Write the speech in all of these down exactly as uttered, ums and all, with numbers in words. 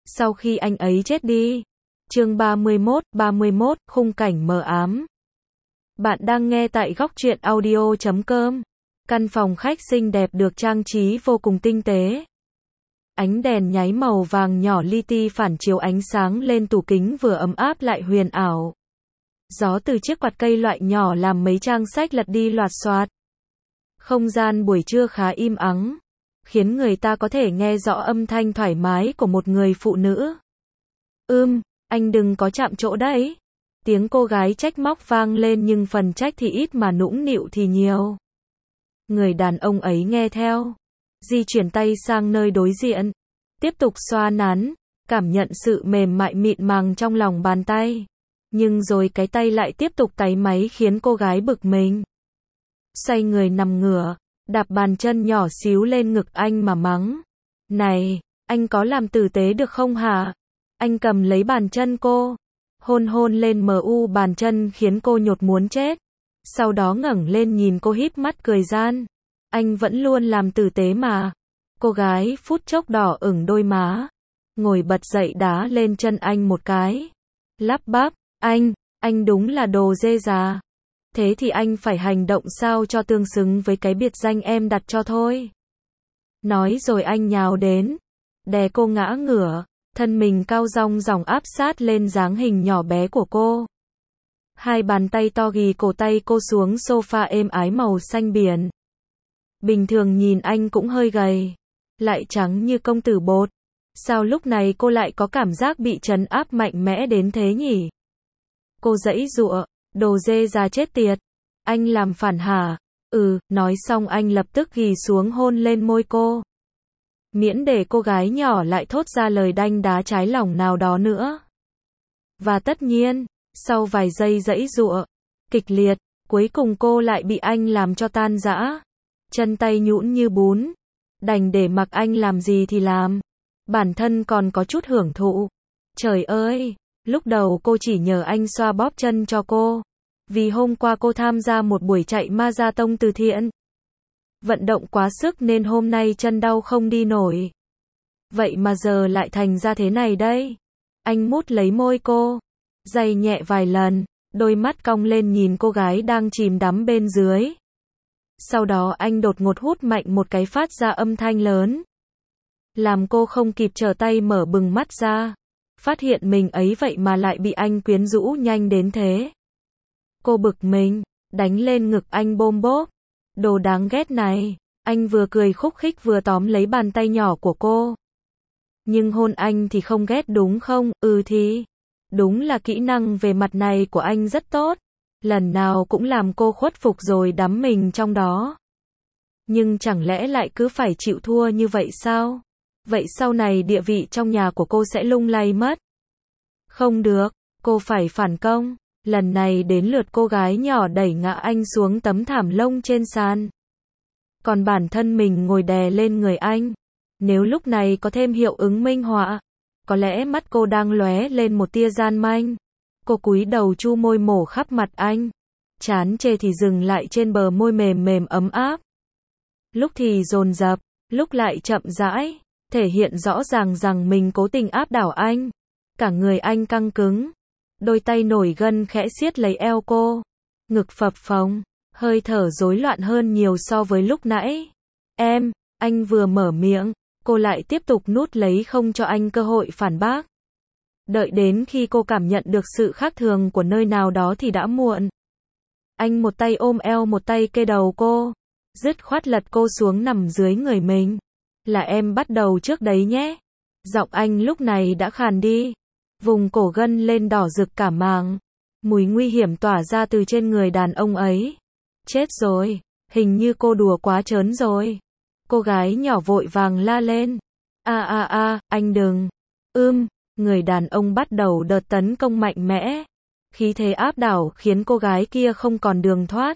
sau khi anh ấy chết đi. Chương ba mươi mốt, ba mươi mốt, khung cảnh mờ ám. Bạn đang nghe tại góc truyện audio chấm com. Căn phòng khách xinh đẹp được trang trí vô cùng tinh tế. Ánh đèn nháy màu vàng nhỏ li ti phản chiếu ánh sáng lên tủ kính vừa ấm áp lại huyền ảo. Gió từ chiếc quạt cây loại nhỏ làm mấy trang sách lật đi loạt xoạt. Không gian buổi trưa khá im ắng, khiến người ta có thể nghe rõ âm thanh thoải mái của một người phụ nữ. Ưm, anh đừng có chạm chỗ đấy. Tiếng cô gái trách móc vang lên nhưng phần trách thì ít mà nũng nịu thì nhiều. Người đàn ông ấy nghe theo, di chuyển tay sang nơi đối diện, tiếp tục xoa nắn, cảm nhận sự mềm mại mịn màng trong lòng bàn tay. Nhưng rồi cái tay lại tiếp tục táy máy khiến cô gái bực mình. Xoay người nằm ngửa, đạp bàn chân nhỏ xíu lên ngực anh mà mắng. Này, anh có làm tử tế được không hả? Anh cầm lấy bàn chân cô, hôn hôn lên mờ u bàn chân khiến cô nhột muốn chết. Sau đó ngẩng lên nhìn cô híp mắt cười gian. Anh vẫn luôn làm tử tế mà. Cô gái phút chốc đỏ ửng đôi má, ngồi bật dậy đá lên chân anh một cái. Lắp bắp, anh, anh đúng là đồ dê già. Thế thì anh phải hành động sao cho tương xứng với cái biệt danh em đặt cho thôi. Nói rồi anh nhào đến, đè cô ngã ngửa, thân mình cao dong dỏng áp sát lên dáng hình nhỏ bé của cô. Hai bàn tay to ghì cổ tay cô xuống sofa êm ái màu xanh biển. Bình thường nhìn anh cũng hơi gầy, lại trắng như công tử bột. Sao lúc này cô lại có cảm giác bị trấn áp mạnh mẽ đến thế nhỉ? Cô giãy giụa, đồ dê già chết tiệt. Anh làm phản hả? Ừ, nói xong anh lập tức ghì xuống hôn lên môi cô. Miễn để cô gái nhỏ lại thốt ra lời đanh đá trái lòng nào đó nữa. Và tất nhiên, sau vài giây giãy giụa kịch liệt, cuối cùng cô lại bị anh làm cho tan rã. Chân tay nhũn như bún, đành để mặc anh làm gì thì làm. Bản thân còn có chút hưởng thụ. Trời ơi, lúc đầu cô chỉ nhờ anh xoa bóp chân cho cô. Vì hôm qua cô tham gia một buổi chạy marathon từ thiện. Vận động quá sức nên hôm nay chân đau không đi nổi. Vậy mà giờ lại thành ra thế này đây. Anh mút lấy môi cô, day nhẹ vài lần, đôi mắt cong lên nhìn cô gái đang chìm đắm bên dưới. Sau đó anh đột ngột hút mạnh một cái phát ra âm thanh lớn. Làm cô không kịp trở tay mở bừng mắt ra. Phát hiện mình ấy vậy mà lại bị anh quyến rũ nhanh đến thế. Cô bực mình, đánh lên ngực anh bôm bốp. Đồ đáng ghét này. Anh vừa cười khúc khích vừa tóm lấy bàn tay nhỏ của cô. Nhưng hôn anh thì không ghét đúng không? Ừ thì. Đúng là kỹ năng về mặt này của anh rất tốt. Lần nào cũng làm cô khuất phục rồi đắm mình trong đó. Nhưng chẳng lẽ lại cứ phải chịu thua như vậy sao? Vậy sau này địa vị trong nhà của cô sẽ lung lay mất. Không được, cô phải phản công. Lần này đến lượt cô gái nhỏ đẩy ngã anh xuống tấm thảm lông trên sàn. Còn bản thân mình ngồi đè lên người anh. Nếu lúc này có thêm hiệu ứng minh họa, có lẽ mắt cô đang lóe lên một tia gian manh. Cô cúi đầu chu môi mổ khắp mặt anh. Chán chê thì dừng lại trên bờ môi mềm mềm ấm áp. Lúc thì dồn dập, lúc lại chậm rãi, thể hiện rõ ràng rằng mình cố tình áp đảo anh. Cả người anh căng cứng. Đôi tay nổi gân khẽ siết lấy eo cô. Ngực phập phồng, hơi thở rối loạn hơn nhiều so với lúc nãy. Em, anh vừa mở miệng, cô lại tiếp tục nuốt lấy không cho anh cơ hội phản bác. Đợi đến khi cô cảm nhận được sự khác thường của nơi nào đó thì đã muộn. Anh một tay ôm eo một tay kê đầu cô, dứt khoát lật cô xuống nằm dưới người mình. Là em bắt đầu trước đấy nhé. Giọng anh lúc này đã khàn đi. Vùng cổ gân lên đỏ rực cả màng. Mùi nguy hiểm tỏa ra từ trên người đàn ông ấy. Chết rồi, hình như cô đùa quá trớn rồi. Cô gái nhỏ vội vàng la lên. A a a, anh đừng. Ưm, người đàn ông bắt đầu đợt tấn công mạnh mẽ. Khí thế áp đảo khiến cô gái kia không còn đường thoát.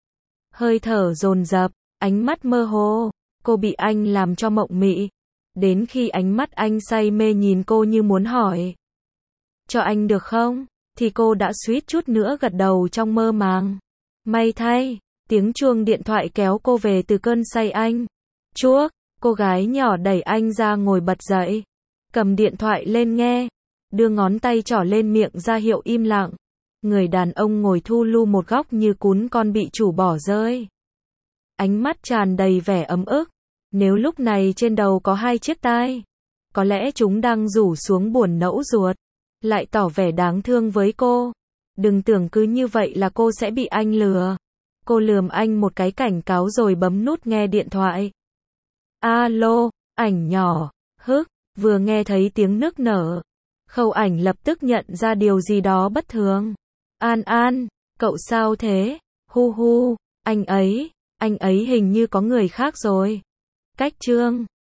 Hơi thở dồn dập, ánh mắt mơ hồ. Cô bị anh làm cho mộng mị. Đến khi ánh mắt anh say mê nhìn cô như muốn hỏi. Cho anh được không? Thì cô đã suýt chút nữa gật đầu trong mơ màng. May thay, tiếng chuông điện thoại kéo cô về từ cơn say anh. Chuốc, cô gái nhỏ đẩy anh ra ngồi bật dậy. cầm điện thoại lên nghe, đưa ngón tay trỏ lên miệng ra hiệu im lặng. Người đàn ông ngồi thu lu một góc như cún con bị chủ bỏ rơi. Ánh mắt tràn đầy vẻ ấm ức. Nếu lúc này trên đầu có hai chiếc tai, có lẽ chúng đang rủ xuống buồn nẫu ruột, lại tỏ vẻ đáng thương với cô. Đừng tưởng cứ như vậy là cô sẽ bị anh lừa. Cô lườm anh một cái cảnh cáo rồi bấm nút nghe điện thoại. Alo, Ảnh nhỏ, hức, vừa nghe thấy tiếng nức nở. Khâu Ảnh lập tức nhận ra điều gì đó bất thường. An An, cậu sao thế? Hu hu, anh ấy, anh ấy hình như có người khác rồi. Cách Trương.